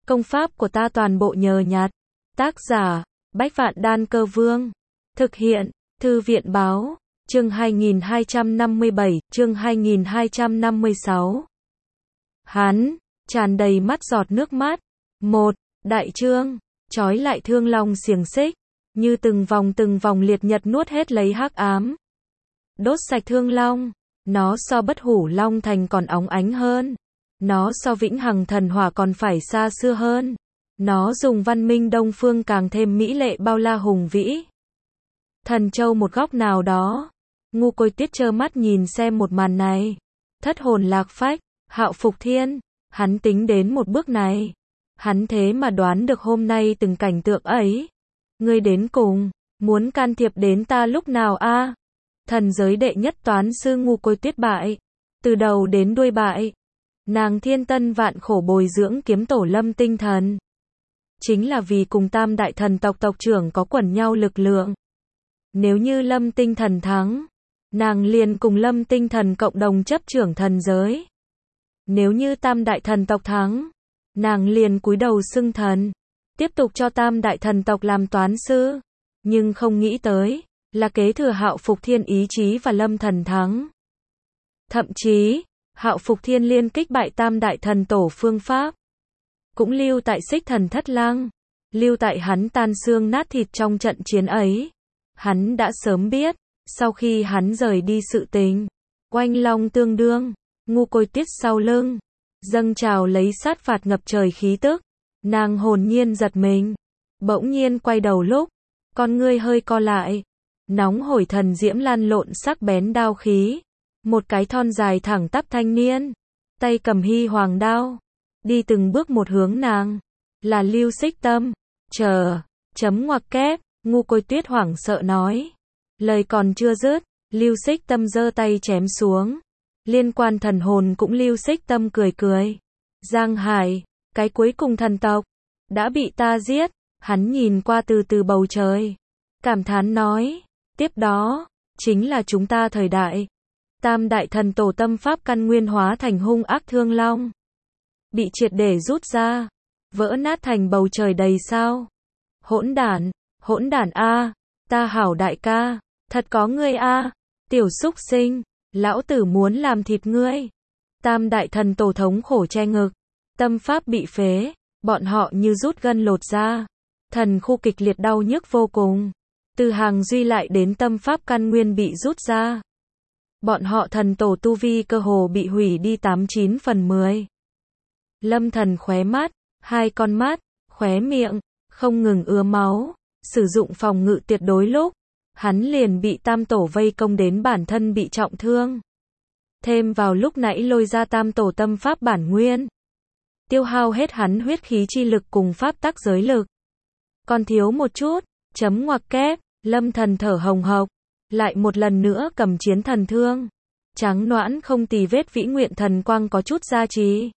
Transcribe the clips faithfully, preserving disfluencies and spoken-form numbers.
Công pháp của ta toàn bộ nhờ nhặt. Tác giả, Bách Vạn Đan Cơ Vương. Thực hiện, Thư viện Báo. Chương hai nghìn hai trăm năm mươi bảy, chương hai nghìn hai trăm năm mươi sáu. Hắn, tràn đầy mắt giọt nước mắt. Một, đại trương, trói lại thương long xiềng xích, như từng vòng từng vòng liệt nhật nuốt hết lấy hắc ám. Đốt sạch thương long, nó so bất hủ long thành còn óng ánh hơn. Nó so vĩnh hằng thần hỏa còn phải xa xưa hơn. Nó dùng văn minh đông phương càng thêm mỹ lệ bao la hùng vĩ. Thần châu một góc nào đó, Ngu Côi Tiết trơ mắt nhìn xem một màn này. Thất hồn lạc phách, Hạo Phục Thiên, hắn tính đến một bước này. Hắn thế mà đoán được hôm nay từng cảnh tượng ấy. Ngươi đến cùng, muốn can thiệp đến ta lúc nào a? Thần giới đệ nhất toán sư Ngu Côi Tiết bại. Từ đầu đến đuôi bại. Nàng thiên tân vạn khổ bồi dưỡng kiếm tổ Lâm Tinh Thần. Chính là vì cùng tam đại thần tộc tộc trưởng có quẩn nhau lực lượng. Nếu như Lâm Tinh Thần thắng, nàng liền cùng Lâm Tinh Thần cộng đồng chấp trưởng thần giới. Nếu như tam đại thần tộc thắng, nàng liền cúi đầu xưng thần, tiếp tục cho tam đại thần tộc làm toán sư. Nhưng không nghĩ tới, là kế thừa Hạo Phục Thiên ý chí và Lâm Thần thắng. Thậm chí, Hạo Phục Thiên liên kích bại tam đại thần tổ phương pháp. Cũng lưu tại Xích Thần Thất Lăng, lưu tại hắn tan xương nát thịt trong trận chiến ấy. Hắn đã sớm biết, sau khi hắn rời đi sự tình, oanh long tương đương, Ngu Côi Tiết sau lưng, dâng trào lấy sát phạt ngập trời khí tức. Nàng hồn nhiên giật mình, bỗng nhiên quay đầu lúc, con ngươi hơi co lại, nóng hổi thần diễm lan lộn sắc bén đao khí. Một cái thon dài thẳng tắp thanh niên, tay cầm hy hoàng đao, đi từng bước một hướng nàng, là Lưu Xích Tâm. Chờ, chấm ngoặc kép, Ngu Côi Tiết hoảng sợ nói. Lời còn chưa dứt, Lưu Xích Tâm giơ tay chém xuống. Liên quan thần hồn cũng Lưu Xích Tâm cười cười. Giang Hải, cái cuối cùng thần tộc, đã bị ta giết. Hắn nhìn qua từ từ bầu trời, cảm thán nói, tiếp đó, chính là chúng ta thời đại. Tam đại thần tổ tâm pháp căn nguyên hóa thành hung ác thương long, bị triệt để rút ra, vỡ nát thành bầu trời đầy sao. Hỗn đản, hỗn đản a, ta hảo đại ca, thật có ngươi a, tiểu súc sinh, lão tử muốn làm thịt ngươi. Tam đại thần tổ thống khổ che ngực, tâm pháp bị phế, bọn họ như rút gân lột ra, thần khu kịch liệt đau nhức vô cùng. Từ hàng duy lại đến tâm pháp căn nguyên bị rút ra. Bọn họ thần tổ tu vi cơ hồ bị hủy đi tám chín phần mười. Lâm Thần khóe mắt, hai con mắt, khóe miệng, không ngừng ứa máu, sử dụng phòng ngự tuyệt đối lúc, hắn liền bị tam tổ vây công đến bản thân bị trọng thương. Thêm vào lúc nãy lôi ra tam tổ tâm pháp bản nguyên, tiêu hao hết hắn huyết khí chi lực cùng pháp tắc giới lực. Còn thiếu một chút, chấm ngoặc kép, Lâm Thần thở hồng hộc. Lại một lần nữa cầm chiến thần thương, trắng nõn không tì vết vĩ nguyện thần quang có chút gia trì.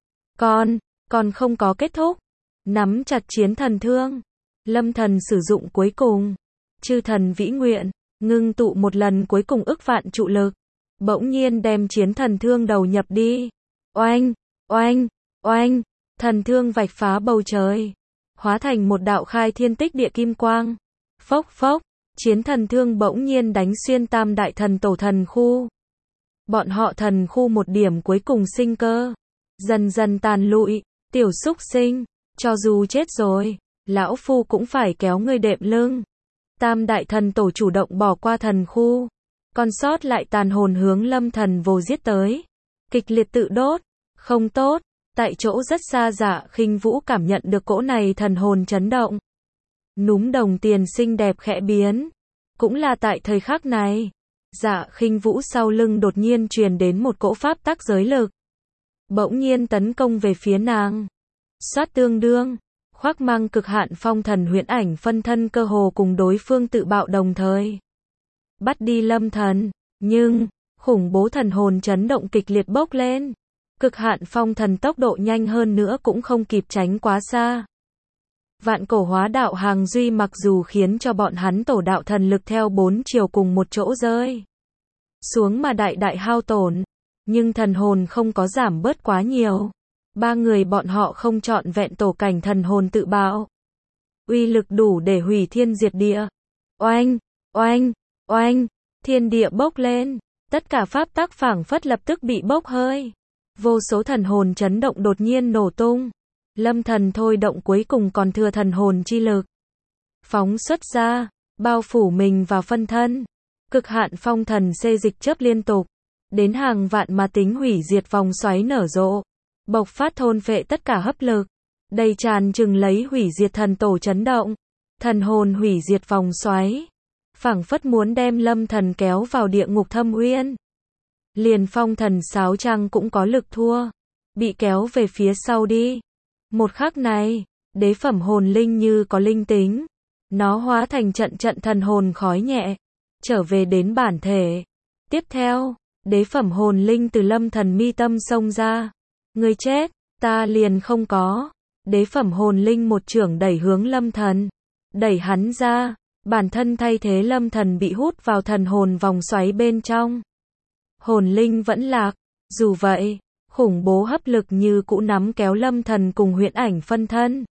Còn, còn không có kết thúc. Nắm chặt chiến thần thương, Lâm Thần sử dụng cuối cùng, chư thần vĩ nguyện, ngưng tụ một lần cuối cùng ức vạn trụ lực, bỗng nhiên đem chiến thần thương đầu nhập đi. Oanh, oanh, oanh, thần thương vạch phá bầu trời, hóa thành một đạo khai thiên tích địa kim quang. Phốc phốc. Chiến thần thương bỗng nhiên đánh xuyên tam đại thần tổ thần khu. Bọn họ thần khu một điểm cuối cùng sinh cơ, dần dần tàn lụi. Tiểu súc sinh, cho dù chết rồi, lão phu cũng phải kéo ngươi đệm lưng. Tam đại thần tổ chủ động bỏ qua thần khu, còn sót lại tàn hồn hướng Lâm Thần vồ giết tới. Kịch liệt tự đốt, không tốt. Tại chỗ rất xa Dạ Khinh Vũ cảm nhận được cỗ này thần hồn chấn động. Núm đồng tiền xinh đẹp khẽ biến. Cũng là tại thời khắc này, Dạ Khinh Vũ sau lưng đột nhiên truyền đến một cỗ pháp tắc giới lực. Bỗng nhiên tấn công về phía nàng. Xoát tương đương, khoác mang cực hạn phong thần huyễn ảnh phân thân cơ hồ cùng đối phương tự bạo đồng thời. Bắt đi Lâm Thần, nhưng, khủng bố thần hồn chấn động kịch liệt bốc lên. Cực hạn phong thần tốc độ nhanh hơn nữa cũng không kịp tránh quá xa. Vạn cổ hóa đạo hàng duy mặc dù khiến cho bọn hắn tổ đạo thần lực theo bốn chiều cùng một chỗ rơi xuống mà đại đại hao tổn, nhưng thần hồn không có giảm bớt quá nhiều. Ba người bọn họ không trọn vẹn tổ cảnh thần hồn tự bạo. Uy lực đủ để hủy thiên diệt địa. Oanh, oanh, oanh, thiên địa bốc lên. Tất cả pháp tắc phảng phất lập tức bị bốc hơi. Vô số thần hồn chấn động đột nhiên nổ tung. Lâm Thần thôi động cuối cùng còn thừa thần hồn chi lực. Phóng xuất ra, bao phủ mình vào phân thân. Cực hạn phong thần xê dịch chớp liên tục. Đến hàng vạn mà tính hủy diệt vòng xoáy nở rộ. Bộc phát thôn phệ tất cả hấp lực. Đầy tràn trừng lấy hủy diệt thần tổ chấn động. Thần hồn hủy diệt vòng xoáy. Phảng phất muốn đem Lâm Thần kéo vào địa ngục thâm uyên. Liền phong thần sáo trang cũng có lực thua. Bị kéo về phía sau đi. Một khắc này, đế phẩm hồn linh như có linh tính. Nó hóa thành trận trận thần hồn khói nhẹ. Trở về đến bản thể. Tiếp theo, đế phẩm hồn linh từ Lâm Thần mi tâm xông ra. Người chết, ta liền không có. Đế phẩm hồn linh một chưởng đẩy hướng Lâm Thần. Đẩy hắn ra, bản thân thay thế Lâm Thần bị hút vào thần hồn vòng xoáy bên trong. Hồn linh vẫn lạc, dù vậy, khủng bố hấp lực như cũ nắm kéo Lâm Thần cùng huyễn ảnh phân thân.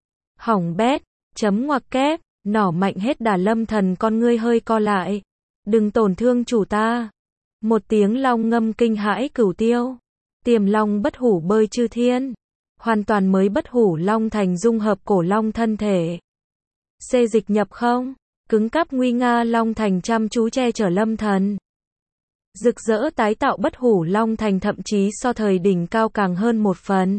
Hỏng bét, chấm ngoặc kép, nỏ mạnh hết đà. Lâm Thần con ngươi hơi co lại. Đừng tổn thương chủ ta. Một tiếng long ngâm kinh hãi cửu tiêu. Tiềm long bất hủ bơi chư thiên. Hoàn toàn mới bất hủ long thành dung hợp cổ long thân thể. Xê dịch nhập không, cứng cáp nguy nga long thành chăm chú che chở Lâm Thần. Rực rỡ tái tạo bất hủ long thành thậm chí so thời đỉnh cao càng hơn một phần.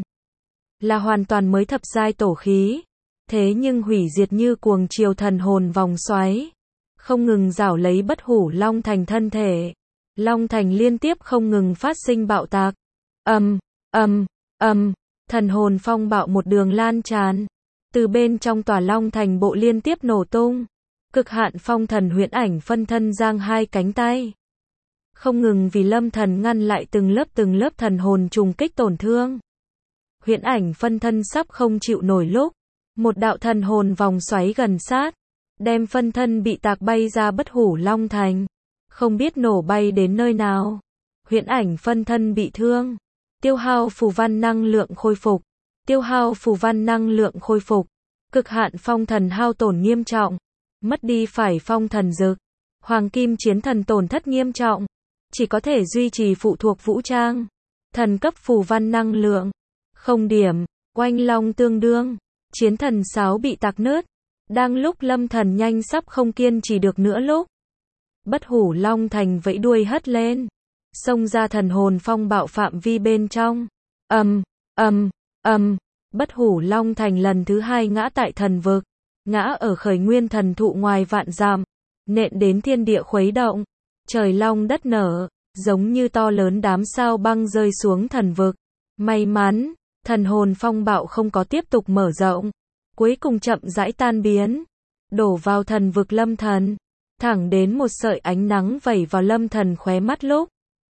Là hoàn toàn mới thập giai tổ khí. Thế nhưng hủy diệt như cuồng triều thần hồn vòng xoáy. Không ngừng rảo lấy bất hủ long thành thân thể. Long thành liên tiếp không ngừng phát sinh bạo tạc. Ầm, ầm, ầm, thần hồn phong bạo một đường lan tràn. Từ bên trong tòa long thành bộ liên tiếp nổ tung. Cực hạn phong thần huyễn ảnh phân thân giang hai cánh tay. Không ngừng vì Lâm Thần ngăn lại từng lớp từng lớp thần hồn trùng kích tổn thương. Huyễn ảnh phân thân sắp không chịu nổi lúc. Một đạo thần hồn vòng xoáy gần sát. Đem phân thân bị tạc bay ra bất hủ long thành. Không biết nổ bay đến nơi nào. Huyễn ảnh phân thân bị thương. Tiêu hao phù văn năng lượng khôi phục. Tiêu hao phù văn năng lượng khôi phục. Cực hạn phong thần hao tổn nghiêm trọng. Mất đi phải phong thần dực. Hoàng kim chiến thần tổn thất nghiêm trọng. Chỉ có thể duy trì phụ thuộc vũ trang. Thần cấp phù văn năng lượng. Không điểm. Oanh long tương đương. Chiến thần sáo bị tạc nứt. Đang lúc Lâm Thần nhanh sắp không kiên trì được nữa lúc. Bất hủ long thành vẫy đuôi hất lên. Xông ra thần hồn phong bạo phạm vi bên trong. Ầm, ầm, ầm. Bất hủ long thành lần thứ hai ngã tại thần vực. Ngã ở khởi nguyên thần thụ ngoài vạn dặm. Nện đến thiên địa khuấy động. Trời long đất nở. Giống như to lớn đám sao băng rơi xuống thần vực. May mắn, thần hồn phong bạo không có tiếp tục mở rộng. Cuối cùng chậm rãi tan biến. Đổ vào thần vực Lâm Thần. Thẳng đến một sợi ánh nắng vẩy vào Lâm Thần khóe mắt lúc.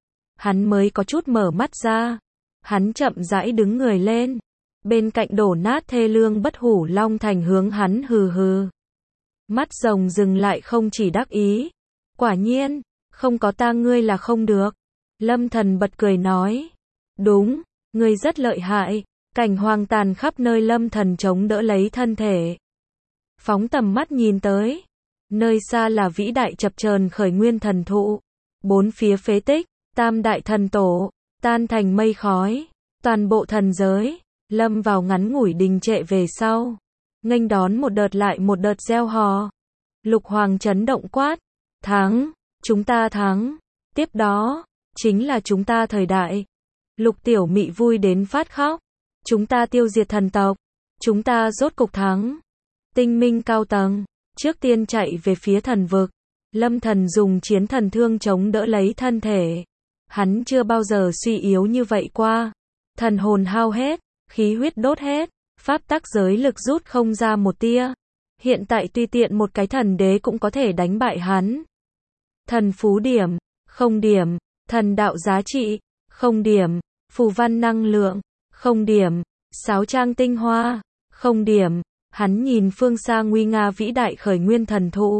Hắn mới có chút mở mắt ra. Hắn chậm rãi đứng người lên. Bên cạnh đổ nát thê lương bất hủ long thành hướng hắn hừ hừ. Mắt rồng dừng lại không chỉ đắc ý. Quả nhiên, không có ta ngươi là không được. Lâm Thần bật cười nói. Đúng, ngươi rất lợi hại. Cảnh hoang tàn khắp nơi. Lâm Thần chống đỡ lấy thân thể. Phóng tầm mắt nhìn tới. Nơi xa là vĩ đại chập chờn khởi nguyên thần thụ. Bốn phía phế tích, tam đại thần tổ, tan thành mây khói. Toàn bộ thần giới, lâm vào ngắn ngủi đình trệ về sau. Nghênh đón một đợt lại một đợt gieo hò. Lục Hoàng chấn động quát. Thắng, chúng ta thắng. Tiếp đó, chính là chúng ta thời đại. Lục Tiểu Mị vui đến phát khóc. Chúng ta tiêu diệt thần tộc. Chúng ta rốt cục thắng. Tinh Minh cao tầng, trước tiên chạy về phía thần vực. Lâm Thần dùng chiến thần thương chống đỡ lấy thân thể. Hắn chưa bao giờ suy yếu như vậy qua. Thần hồn hao hết, khí huyết đốt hết, pháp tắc giới lực rút không ra một tia. Hiện tại tùy tiện một cái thần đế cũng có thể đánh bại hắn. Thần phú điểm, không điểm. Thần đạo giá trị, không điểm. Phù văn năng lượng, không điểm. Sáo trang tinh hoa, không điểm. Hắn nhìn phương xa nguy nga vĩ đại khởi nguyên thần thụ.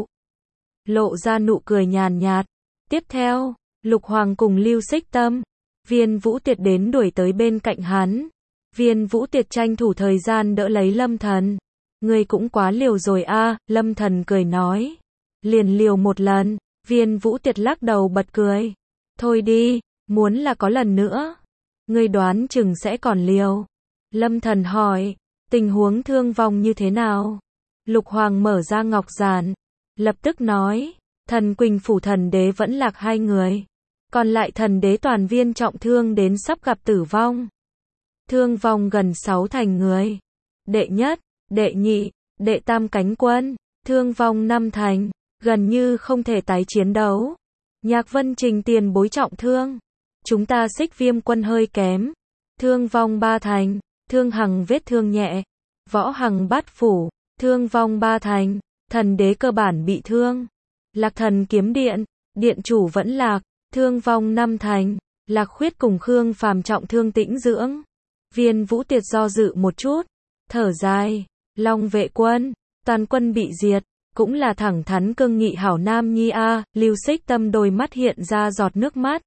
Lộ ra nụ cười nhàn nhạt. Tiếp theo, Lục Hoàng cùng Lưu Xích Tâm, Viên Vũ Tiệt đến đuổi tới bên cạnh hắn. Viên Vũ Tiệt tranh thủ thời gian đỡ lấy Lâm Thần. Ngươi cũng quá liều rồi a, Lâm Thần cười nói. Liền liều một lần, Viên Vũ Tiệt lắc đầu bật cười. Thôi đi, muốn là có lần nữa. Ngươi đoán chừng sẽ còn liều. Lâm Thần hỏi, tình huống thương vong như thế nào? Lục Hoàng mở ra ngọc giản, lập tức nói, thần Quỳnh Phủ thần đế vẫn lạc hai người. Còn lại thần đế toàn viên trọng thương đến sắp gặp tử vong. Thương vong gần sáu thành người. Đệ nhất, đệ nhị, đệ tam cánh quân, thương vong năm thành, gần như không thể tái chiến đấu. Nhạc Vân Trình tiền bối trọng thương. Chúng ta Xích Viêm quân hơi kém. Thương vong ba thành, Thương Hằng vết thương nhẹ. Võ Hằng bát phủ, thương vong ba thành, thần đế cơ bản bị thương. Lạc Thần kiếm điện, điện chủ vẫn lạc, thương vong năm thành. Lạc Khuyết cùng Khương Phàm trọng thương tĩnh dưỡng. Viên Vũ Tiệt do dự một chút, thở dài, Long vệ quân, toàn quân bị diệt, cũng là thẳng thắn cương nghị hảo nam nhi a, Lưu Xích Tâm đôi mắt hiện ra giọt nước mắt.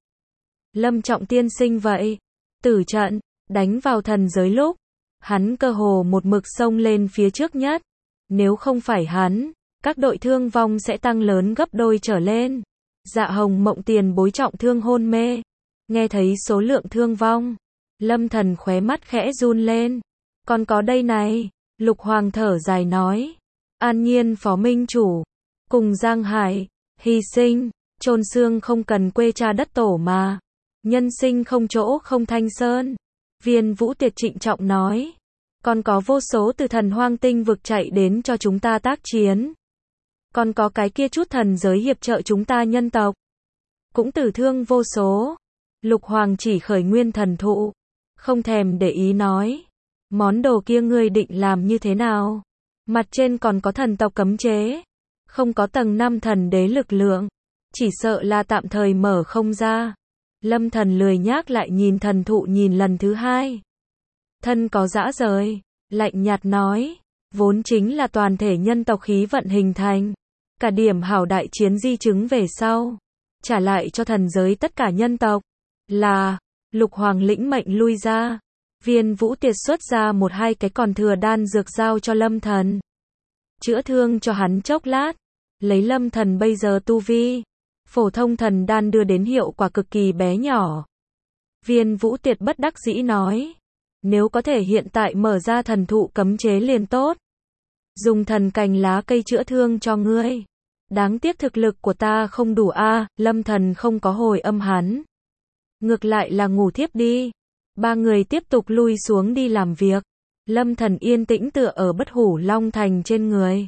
Lâm Trọng tiên sinh vậy, tử trận, đánh vào thần giới lúc, hắn cơ hồ một mực xông lên phía trước nhất, nếu không phải hắn, các đội thương vong sẽ tăng lớn gấp đôi trở lên. Dạ Hồng Mộng tiền bối trọng thương hôn mê, nghe thấy số lượng thương vong, Lâm Thần khóe mắt khẽ run lên. Còn có đây này, Lục Hoàng thở dài nói, An Nhiên phó minh chủ, cùng Giang Hải, hy sinh, chôn xương không cần quê cha đất tổ mà, nhân sinh không chỗ không thanh sơn. Viên Vũ Tiệt trịnh trọng nói, còn có vô số từ thần hoang tinh vực chạy đến cho chúng ta tác chiến. Còn có cái kia chút thần giới hiệp trợ chúng ta nhân tộc, cũng tử thương vô số. Lục Hoàng chỉ khởi nguyên thần thụ, không thèm để ý nói, món đồ kia ngươi định làm như thế nào? Mặt trên còn có thần tộc cấm chế, không có tầng năm thần đế lực lượng, chỉ sợ là tạm thời mở không ra. Lâm Thần lười nhác lại nhìn thần thụ nhìn lần thứ hai. Thân có dã rời, lạnh nhạt nói, vốn chính là toàn thể nhân tộc khí vận hình thành, cả điểm hảo đại chiến di chứng về sau, trả lại cho thần giới tất cả nhân tộc. Là, Lục Hoàng lĩnh mệnh lui ra. Viên Vũ Tiệt xuất ra một hai cái còn thừa đan dược giao cho Lâm Thần. Chữa thương cho hắn chốc lát, lấy Lâm Thần bây giờ tu vi, phổ thông thần đan đưa đến hiệu quả cực kỳ bé nhỏ. Viên Vũ Tiệt bất đắc dĩ nói, nếu có thể hiện tại mở ra thần thụ cấm chế liền tốt. Dùng thần cành lá cây chữa thương cho ngươi. Đáng tiếc thực lực của ta không đủ a, Lâm Thần không có hồi âm hắn. Ngược lại là ngủ thiếp đi. Ba người tiếp tục lui xuống đi làm việc. Lâm Thần yên tĩnh tựa ở Bất Hủ Long Thành trên người.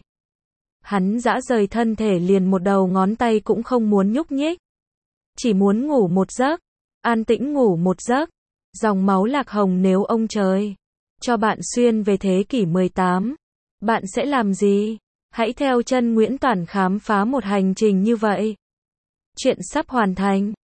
Hắn dã rời thân thể liền một đầu ngón tay cũng không muốn nhúc nhích. Chỉ muốn ngủ một giấc. An tĩnh ngủ một giấc. Dòng máu Lạc Hồng nếu ông trời cho bạn xuyên về thế kỷ mười tám, bạn sẽ làm gì? Hãy theo chân Nguyễn Toản khám phá một hành trình như vậy. Chuyện sắp hoàn thành.